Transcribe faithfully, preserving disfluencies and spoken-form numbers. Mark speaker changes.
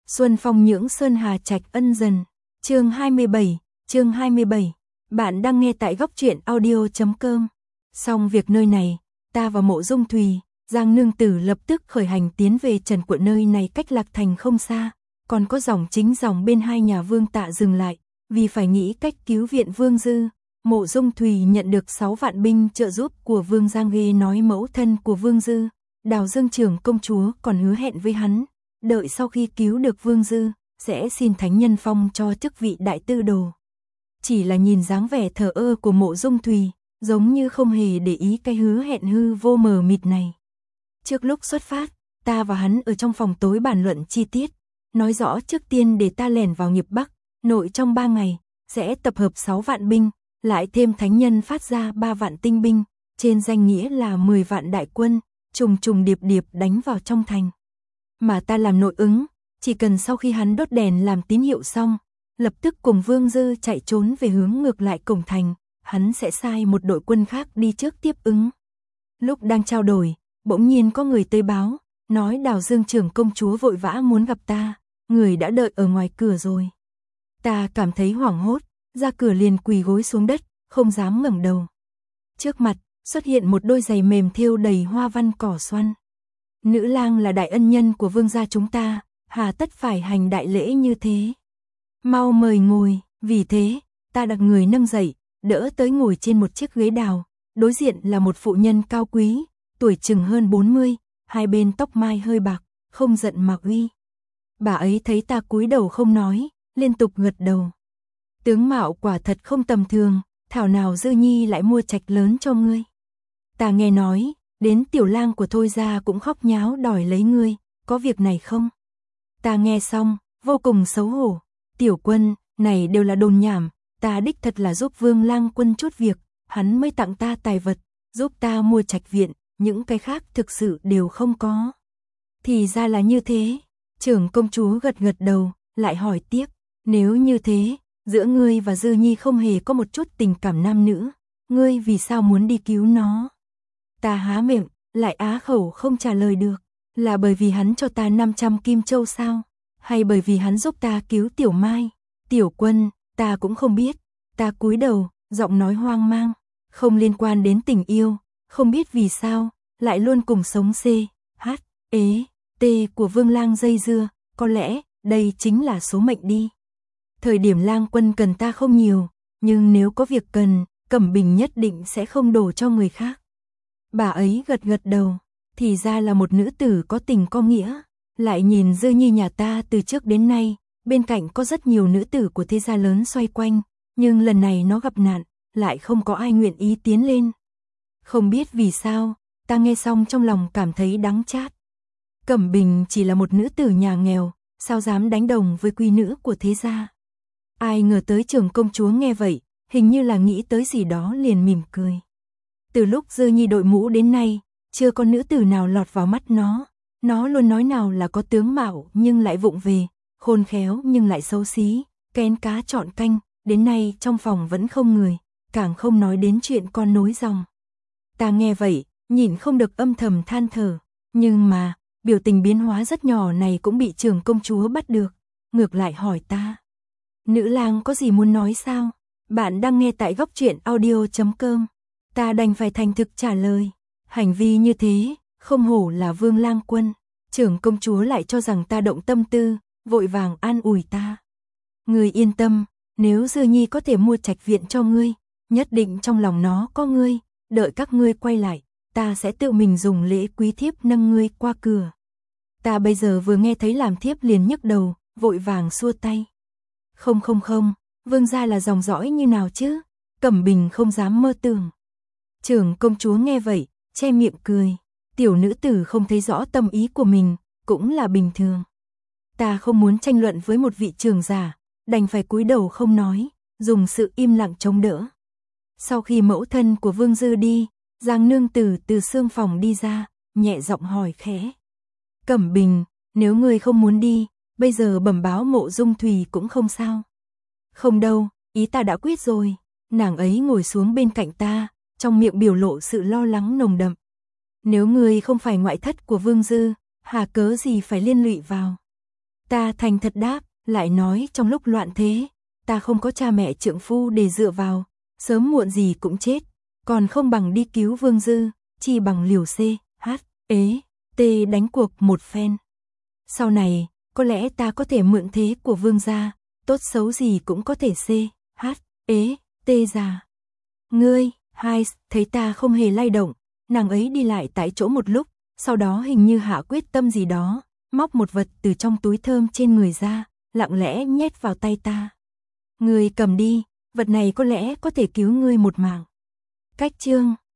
Speaker 1: Xuân phong nhưỡng sơn hà trạch ân dần. Chương hai mươi bảy, chương hai mươi bảy. Bạn đang nghe tại góc truyện audio chấm com. Xong việc nơi này, ta và Mộ Dung Thùy, Giang nương tử lập tức khởi hành tiến về Trần quận. Nơi này cách Lạc Thành không xa, còn có dòng chính dòng bên hai nhà Vương Tạ dừng lại, vì phải nghĩ cách cứu viện Vương Dư. Mộ Dung Thùy nhận được sáu vạn binh trợ giúp của Vương Giang, ghê nói mẫu thân của Vương Dư, Đào Dương trưởng công chúa còn hứa hẹn với hắn, đợi sau khi cứu được Vương Dư, sẽ xin thánh nhân phong cho chức vị đại tư đồ. Chỉ là nhìn dáng vẻ thờ ơ của Mộ Dung Thùy, giống như không hề để ý cái hứa hẹn hư vô mờ mịt này. Trước lúc xuất phát, ta và hắn ở trong phòng tối bàn luận chi tiết, nói rõ trước tiên để ta lẻn vào nghiệp Bắc, nội trong ba ngày, sẽ tập hợp sáu vạn binh, lại thêm thánh nhân phát ra ba vạn tinh binh, trên danh nghĩa là mười vạn đại quân, trùng trùng điệp điệp đánh vào trong thành. Mà ta làm nội ứng, chỉ cần sau khi hắn đốt đèn làm tín hiệu xong, lập tức cùng Vương Dư chạy trốn về hướng ngược lại cổng thành, hắn sẽ sai một đội quân khác đi trước tiếp ứng. Lúc đang trao đổi, bỗng nhiên có người tới báo, nói Đào Dương trưởng công chúa vội vã muốn gặp ta, người đã đợi ở ngoài cửa rồi. Ta cảm thấy hoảng hốt, ra cửa liền quỳ gối xuống đất, không dám ngẩng đầu. Trước mặt, xuất hiện một đôi giày mềm thêu đầy hoa văn cỏ xoăn. Nữ lang là đại ân nhân của Vương gia chúng ta, hà tất phải hành đại lễ như thế. Mau mời ngồi, vì thế, ta đặt người nâng dậy, đỡ tới ngồi trên một chiếc ghế đào, đối diện là một phụ nhân cao quý, tuổi chừng hơn bốn mươi, hai bên tóc mai hơi bạc, không giận mà uy. Bà ấy thấy ta cúi đầu không nói, liên tục gật đầu. Tướng mạo quả thật không tầm thường, thảo nào Dư Nhi lại mua trạch lớn cho ngươi. Ta nghe nói, đến tiểu lang của Thôi gia cũng khóc nháo đòi lấy ngươi, có việc này không? Ta nghe xong, vô cùng xấu hổ. Tiểu quân, này đều là đồn nhảm, ta đích thật là giúp Vương Lang quân chút việc, hắn mới tặng ta tài vật, giúp ta mua trạch viện, những cái khác thực sự đều không có. Thì ra là như thế, trưởng công chúa gật gật đầu, lại hỏi tiếp, nếu như thế, giữa ngươi và Dư Nhi không hề có một chút tình cảm nam nữ, ngươi vì sao muốn đi cứu nó? Ta há miệng, lại á khẩu không trả lời được, là bởi vì hắn cho ta năm trăm kim châu sao? Hay bởi vì hắn giúp ta cứu Tiểu Mai? Tiểu quân, ta cũng không biết. Ta cúi đầu, giọng nói hoang mang, không liên quan đến tình yêu, không biết vì sao, lại luôn cùng sống C, H, ế, T của Vương Lang dây dưa, có lẽ, đây chính là số mệnh đi. Thời điểm Lang quân cần ta không nhiều, nhưng nếu có việc cần, Cẩm Bình nhất định sẽ không đổ cho người khác. Bà ấy gật gật đầu, thì ra là một nữ tử có tình có nghĩa. Lại nhìn Dư Nhi nhà ta từ trước đến nay, bên cạnh có rất nhiều nữ tử của thế gia lớn xoay quanh, nhưng lần này nó gặp nạn, lại không có ai nguyện ý tiến lên. Không biết vì sao, ta nghe xong trong lòng cảm thấy đắng chát. Cẩm Bình chỉ là một nữ tử nhà nghèo, sao dám đánh đồng với quý nữ của thế gia. Ai ngờ tới trưởng công chúa nghe vậy, hình như là nghĩ tới gì đó liền mỉm cười. Từ lúc Dư Nhi đội mũ đến nay, chưa có nữ tử nào lọt vào mắt nó. Nó luôn nói nào là có tướng mạo nhưng lại vụng về, khôn khéo nhưng lại xấu xí, kén cá chọn canh, đến nay trong phòng vẫn không người, càng không nói đến chuyện con nối dòng. Ta nghe vậy, nhìn không được âm thầm than thở, nhưng mà, biểu tình biến hóa rất nhỏ này cũng bị trưởng công chúa bắt được, ngược lại hỏi ta. Nữ lang có gì muốn nói sao? Bạn đang nghe tại góc truyện audio chấm com. Ta đành phải thành thực trả lời, hành vi như thế, không hổ là Vương Lang quân. Trưởng công chúa lại cho rằng ta động tâm tư, vội vàng an ủi ta. Ngươi yên tâm, nếu Dư Nhi có thể mua trạch viện cho ngươi, nhất định trong lòng nó có ngươi, đợi các ngươi quay lại, ta sẽ tự mình dùng lễ quý thiếp nâng ngươi qua cửa. Ta bây giờ vừa nghe thấy làm thiếp liền nhức đầu, vội vàng xua tay. Không không không, Vương gia là dòng dõi như nào chứ? Cẩm Bình không dám mơ tưởng. Trưởng công chúa nghe vậy, che miệng cười. Tiểu nữ tử không thấy rõ tâm ý của mình, cũng là bình thường. Ta không muốn tranh luận với một vị trưởng giả, đành phải cúi đầu không nói, dùng sự im lặng chống đỡ. Sau khi mẫu thân của Vương Dư đi, Giang nương tử từ xương phòng đi ra, nhẹ giọng hỏi khẽ. Cẩm Bình, nếu ngươi không muốn đi, bây giờ bẩm báo Mộ Dung Thùy cũng không sao. Không đâu, ý ta đã quyết rồi. Nàng ấy ngồi xuống bên cạnh ta, trong miệng biểu lộ sự lo lắng nồng đậm. Nếu ngươi không phải ngoại thất của Vương Dư, hà cớ gì phải liên lụy vào? Ta thành thật đáp, lại nói trong lúc loạn thế, ta không có cha mẹ trượng phu để dựa vào, sớm muộn gì cũng chết, còn không bằng đi cứu Vương Dư, chi bằng liều C, H, ế, T đánh cuộc một phen. Sau này, có lẽ ta có thể mượn thế của Vương gia, tốt xấu gì cũng có thể C, H, ế, T ra. Ngươi, hai, thấy ta không hề lay động, nàng ấy đi lại tại chỗ một lúc, sau đó hình như hạ quyết tâm gì đó, móc một vật từ trong túi thơm trên người ra, lặng lẽ nhét vào tay ta. Ngươi cầm đi, vật này có lẽ có thể cứu ngươi một mạng. Cách chương